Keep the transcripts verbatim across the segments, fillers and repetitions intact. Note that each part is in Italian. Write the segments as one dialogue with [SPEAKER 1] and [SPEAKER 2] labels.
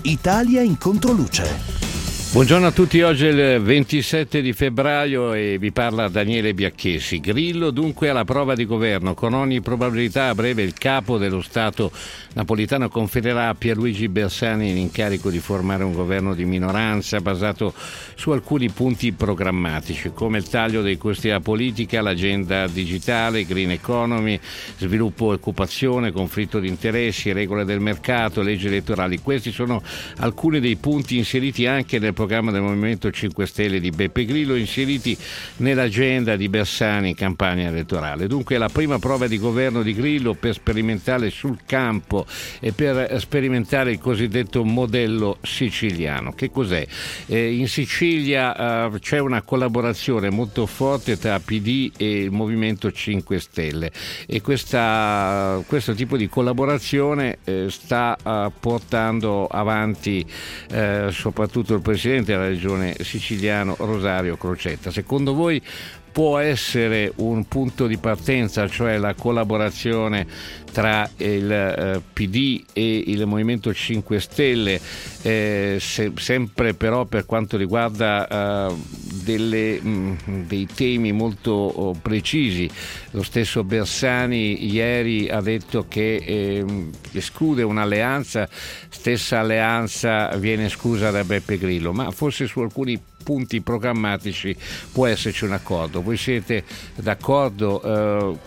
[SPEAKER 1] Italia in controluce.
[SPEAKER 2] Buongiorno a tutti, oggi è il ventisette di febbraio e vi parla Daniele Biacchesi. Grillo dunque alla prova di governo, con ogni probabilità a breve il capo dello Stato napolitano conferirà a Pierluigi Bersani l'incarico di formare un governo di minoranza basato su alcuni punti programmatici come il taglio dei costi della politica, l'agenda digitale, green economy, sviluppo e occupazione, conflitto di interessi, regole del mercato, leggi elettorali. Questi sono alcuni dei punti inseriti anche nel programma del Movimento cinque Stelle di Beppe Grillo, inseriti nell'agenda di Bersani in campagna elettorale. Dunque la prima prova di governo di Grillo per sperimentare sul campo e per sperimentare il cosiddetto modello siciliano. Che cos'è? Eh, in Sicilia eh, c'è una collaborazione molto forte tra P D e il Movimento cinque Stelle e questa, questo tipo di collaborazione eh, sta eh, portando avanti eh, soprattutto il Presidente della Regione siciliano Rosario Crocetta. Secondo voi può essere un punto di partenza, cioè la collaborazione tra il eh, P D e il Movimento cinque Stelle, eh, se, sempre però per quanto riguarda eh, delle, mh, dei temi molto oh, precisi. Lo stesso Bersani ieri ha detto che eh, esclude un'alleanza, stessa alleanza viene esclusa da Beppe Grillo, ma forse su alcuni punti programmatici può esserci un accordo. Voi siete d'accordo eh,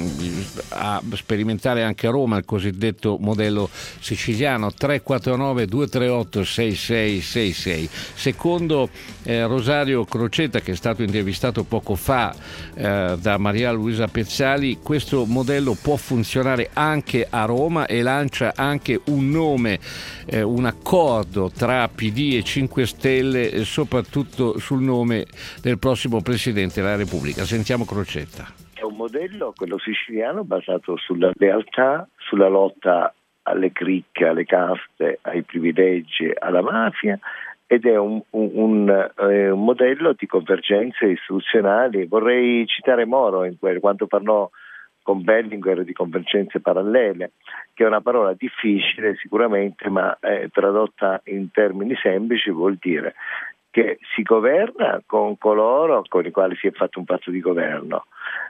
[SPEAKER 2] a sperimentare anche a Roma il cosiddetto modello siciliano? Tre quattro nove due tre otto sei sei sei sei. Secondo eh, Rosario Crocetta, che è stato intervistato poco fa eh, da Maria Luisa Pezzali, questo modello può funzionare anche a Roma e lancia anche un nome, eh, un accordo tra P D e cinque Stelle, eh, soprattutto sul nome del prossimo Presidente della Repubblica. Sentiamo Crocetta.
[SPEAKER 3] È un modello, quello siciliano, basato sulla lealtà, sulla lotta alle cricche, alle caste, ai privilegi, alla mafia, ed è un, un, un, eh, un modello di convergenze istituzionali. Vorrei citare Moro in quel, quando parlò con Berlinguer di convergenze parallele, che è una parola difficile sicuramente, ma eh, tradotta in termini semplici vuol dire che si governa con coloro con i quali si è fatto un patto di governo,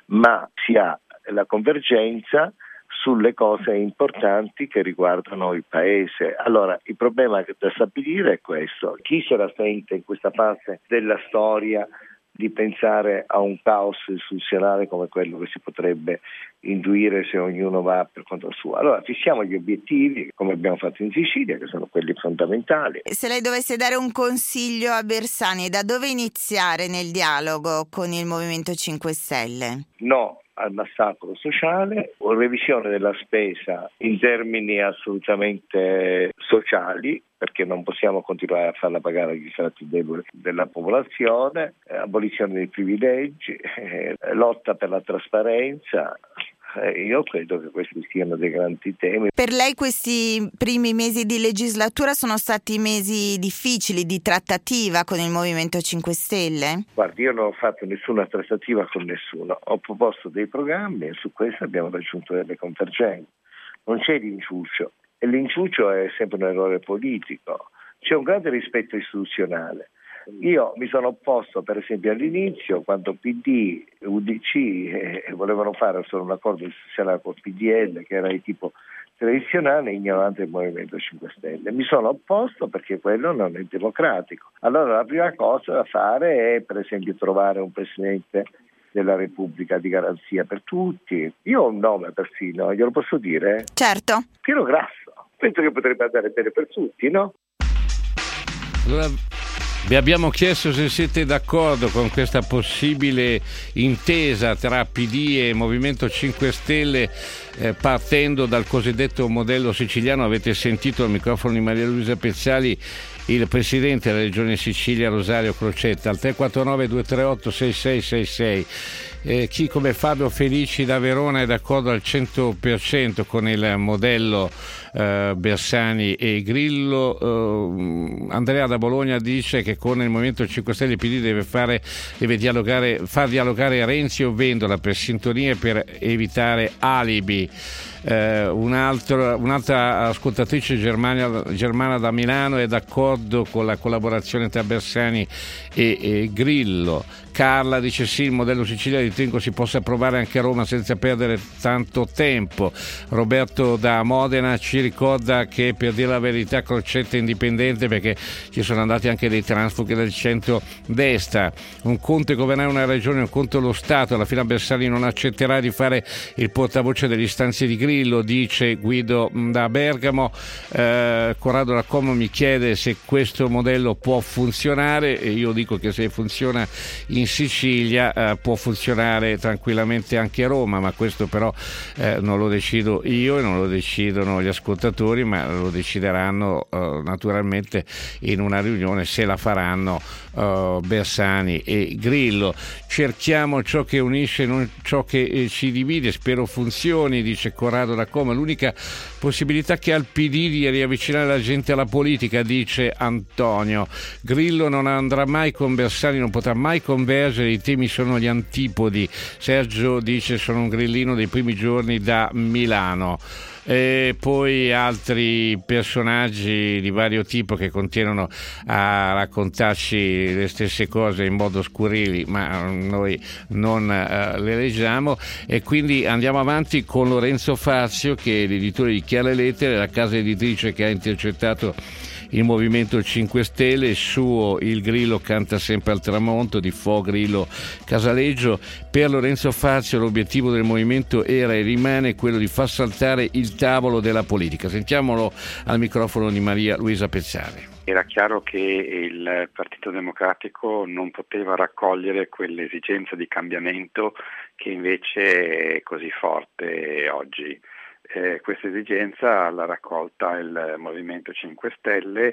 [SPEAKER 3] ma si ha la convergenza sulle cose importanti che riguardano il paese. Allora, il problema da stabilire è questo: chi se la sente in questa fase della storia di pensare a un caos istituzionale come quello che si potrebbe intuire se ognuno va per conto suo? Allora fissiamo gli obiettivi, come abbiamo fatto in Sicilia, che sono quelli fondamentali.
[SPEAKER 4] Se lei dovesse dare un consiglio a Bersani, da dove iniziare nel dialogo con il Movimento cinque Stelle?
[SPEAKER 3] No al massacro sociale, o revisione della spesa in termini assolutamente sociali, perché non possiamo continuare a farla pagare agli strati deboli della popolazione, eh, abolizione dei privilegi, eh, lotta per la trasparenza. Eh, io credo che questi siano dei grandi temi.
[SPEAKER 4] Per lei questi primi mesi di legislatura sono stati mesi difficili di trattativa con il Movimento cinque Stelle?
[SPEAKER 3] Guardi, io non ho fatto nessuna trattativa con nessuno, ho proposto dei programmi e su questo abbiamo raggiunto delle convergenze. Non c'è l'inciuccio, e l'inciuccio è sempre un errore politico. C'è un grande rispetto istituzionale. Io mi sono opposto, per esempio, all'inizio, quando P D e U D C eh, volevano fare solo un accordo istituzionale con P D L, che era di tipo tradizionale, ignorante del Movimento cinque Stelle. Mi sono opposto perché quello non è democratico. Allora la prima cosa da fare è, per esempio, trovare un Presidente della Repubblica di garanzia per tutti. Io ho un nome persino, glielo posso dire?
[SPEAKER 4] Certo.
[SPEAKER 3] Piero Grasso. Penso che potrebbe andare bene per tutti, no?
[SPEAKER 2] Allora, vi abbiamo chiesto se siete d'accordo con questa possibile intesa tra P D e Movimento cinque Stelle, eh, partendo dal cosiddetto modello siciliano. Avete sentito al microfono di Maria Luisa Pezzali il Presidente della Regione Sicilia Rosario Crocetta al tre quattro nove due tre otto sei sei sei sei. Eh, chi come Fabio Felici da Verona è d'accordo al cento per cento con il modello eh, Bersani e Grillo. eh, Andrea da Bologna dice che con il Movimento cinque Stelle il P D deve fare deve dialogare, far dialogare Renzi o Vendola per sintonie, per evitare alibi. Eh, un altro, un'altra ascoltatrice Germania, Germana da Milano è d'accordo con la collaborazione tra Bersani e, e Grillo. Carla dice sì, il modello Sicilia ritengo si possa provare anche a Roma senza perdere tanto tempo. Roberto da Modena ci ricorda che, per dire la verità, Crocetta è indipendente perché ci sono andati anche dei transfughi del centro-destra. Un conto è governare una regione, un conto lo Stato. Alla fine Bersani non accetterà di fare il portavoce delle istanze di Grillo, dice Guido da Bergamo. Eh, Corrado da Como mi chiede se questo modello può funzionare e io dico che se funziona in Sicilia eh, può funzionare tranquillamente anche a Roma, ma questo però eh, non lo decido io e non lo decidono gli ascoltatori, ma lo decideranno eh, naturalmente in una riunione, se la faranno eh, Bersani e Grillo. Cerchiamo ciò che unisce, non ciò che eh, ci divide, spero funzioni, dice Corrado da Como. L'unica possibilità che ha il P D di riavvicinare la gente alla politica, dice Antonio. Grillo non andrà mai con Bersani, non potrà mai convergere, i temi sono gli antipodi. Sergio dice sono un grillino dei primi giorni da Milano. E poi altri personaggi di vario tipo che continuano a raccontarci le stesse cose in modo scurili, ma noi non uh, le leggiamo, e quindi andiamo avanti con Lorenzo Fazio, che è l'editore di Chiare Lettere, la casa editrice che ha intercettato il Movimento cinque Stelle. Suo Il Grillo canta sempre al tramonto di Fo Grillo Casaleggio. Per Lorenzo Fazio l'obiettivo del movimento era e rimane quello di far saltare il tavolo della politica. Sentiamolo al microfono di Maria Luisa Pezzale.
[SPEAKER 5] Era chiaro che il Partito Democratico non poteva raccogliere quell'esigenza di cambiamento che invece è così forte oggi. Eh, questa esigenza l'ha raccolta il Movimento cinque Stelle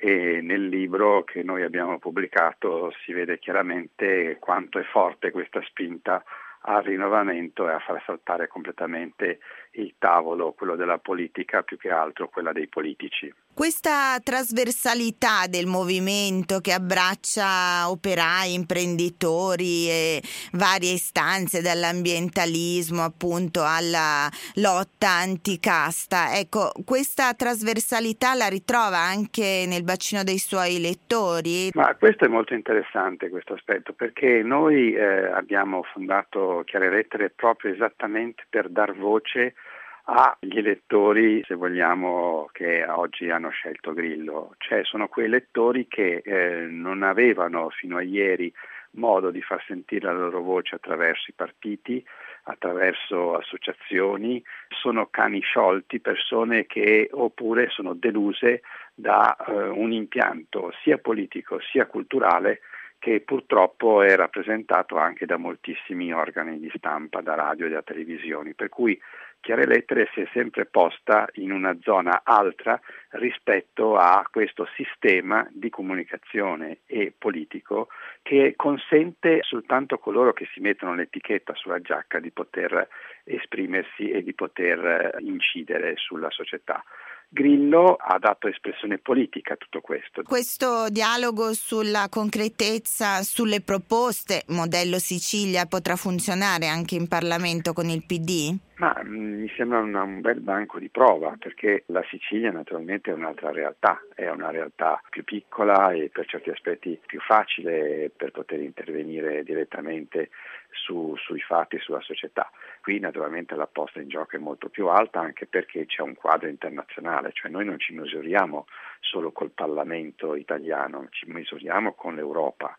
[SPEAKER 5] e nel libro che noi abbiamo pubblicato si vede chiaramente quanto è forte questa spinta al rinnovamento e a far saltare completamente il tavolo, quello della politica più che altro quella dei politici.
[SPEAKER 4] Questa trasversalità del movimento che abbraccia operai, imprenditori e varie istanze, dall'ambientalismo appunto alla lotta anticasta, ecco, questa trasversalità la ritrova anche nel bacino dei suoi lettori?
[SPEAKER 5] Ma questo è molto interessante, questo aspetto, perché noi eh, abbiamo fondato Chiare Lettere proprio esattamente per dar voce agli elettori, se vogliamo, che oggi hanno scelto Grillo, cioè sono quei elettori che eh, non avevano fino a ieri modo di far sentire la loro voce attraverso i partiti, attraverso associazioni, sono cani sciolti, persone che oppure sono deluse da eh, un impianto sia politico sia culturale che purtroppo è rappresentato anche da moltissimi organi di stampa, da radio e da televisioni, per cui Chiare Lettere si è sempre posta in una zona altra rispetto a questo sistema di comunicazione e politico che consente soltanto a coloro che si mettono l'etichetta sulla giacca di poter esprimersi e di poter incidere sulla società. Grillo ha dato espressione politica a tutto questo.
[SPEAKER 4] Questo dialogo sulla concretezza, sulle proposte, modello Sicilia, potrà funzionare anche in Parlamento con il P D?
[SPEAKER 5] Ma mh, mi sembra una, un bel banco di prova, perché la Sicilia naturalmente è un'altra realtà, è una realtà più piccola e per certi aspetti più facile per poter intervenire direttamente su, sui fatti, sulla società. Qui naturalmente la posta in gioco è molto più alta, anche perché c'è un quadro internazionale, cioè noi non ci misuriamo solo col Parlamento italiano, ci misuriamo con l'Europa.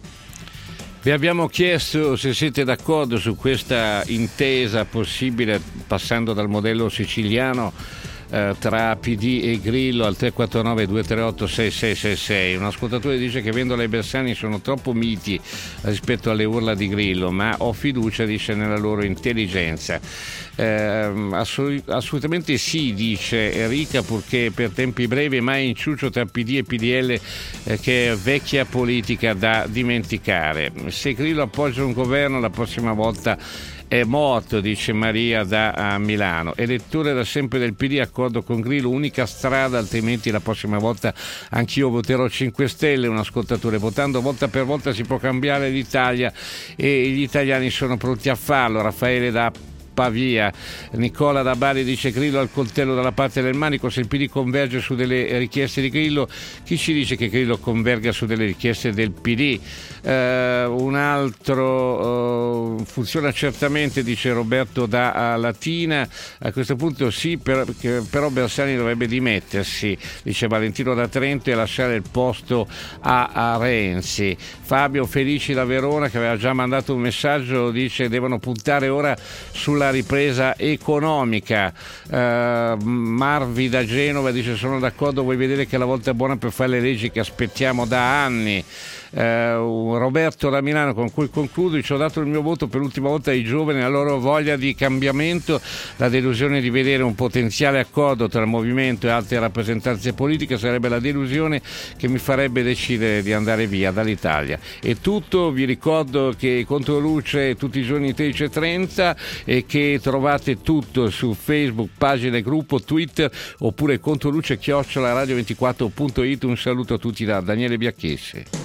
[SPEAKER 2] Vi abbiamo chiesto se siete d'accordo su questa intesa possibile, passando dal modello siciliano eh, tra P D e Grillo, al tre quattro nove due tre otto sei sei sei sei. Un ascoltatore dice che Vendola e Bersani sono troppo miti rispetto alle urla di Grillo, ma ho fiducia, dice, nella loro intelligenza. Eh, assolut- assolutamente sì, dice Enrica, purché per tempi brevi mai inciucio tra P D e P D L, eh, che è vecchia politica da dimenticare. Se Grillo appoggia un governo la prossima volta è morto, dice Maria da Milano. Elettore da sempre del P D, accordo con Grillo, unica strada, altrimenti la prossima volta anch'io voterò cinque Stelle. Un ascoltatore: votando volta per volta si può cambiare l'Italia e gli italiani sono pronti a farlo. Raffaele da Pavia. Nicola da Bari dice: Grillo al coltello dalla parte del manico, se il P D converge su delle richieste di Grillo, chi ci dice che Grillo converga su delle richieste del P D? Uh, un altro uh, funziona certamente, dice Roberto da Latina. A questo punto sì, per, però Bersani dovrebbe dimettersi, dice Valentino da Trento, e lasciare il posto a, a Renzi. Fabio Felici da Verona, che aveva già mandato un messaggio, dice: devono puntare ora sulla ripresa economica. uh, Marvi da Genova dice: sono d'accordo, vuoi vedere che è la volta buona per fare le leggi che aspettiamo da anni. Uh, Roberto da Milano, con cui concludo: ci ho dato il mio voto per l'ultima volta ai giovani, la loro voglia di cambiamento, la delusione di vedere un potenziale accordo tra il movimento e altre rappresentanze politiche sarebbe la delusione che mi farebbe decidere di andare via dall'Italia. È tutto, vi ricordo che Controluce tutti i giorni tredici e trenta e che trovate tutto su Facebook, pagina e gruppo, Twitter, oppure controluce chiocciola radio ventiquattro punto it. Un saluto a tutti da Daniele Biacchessi.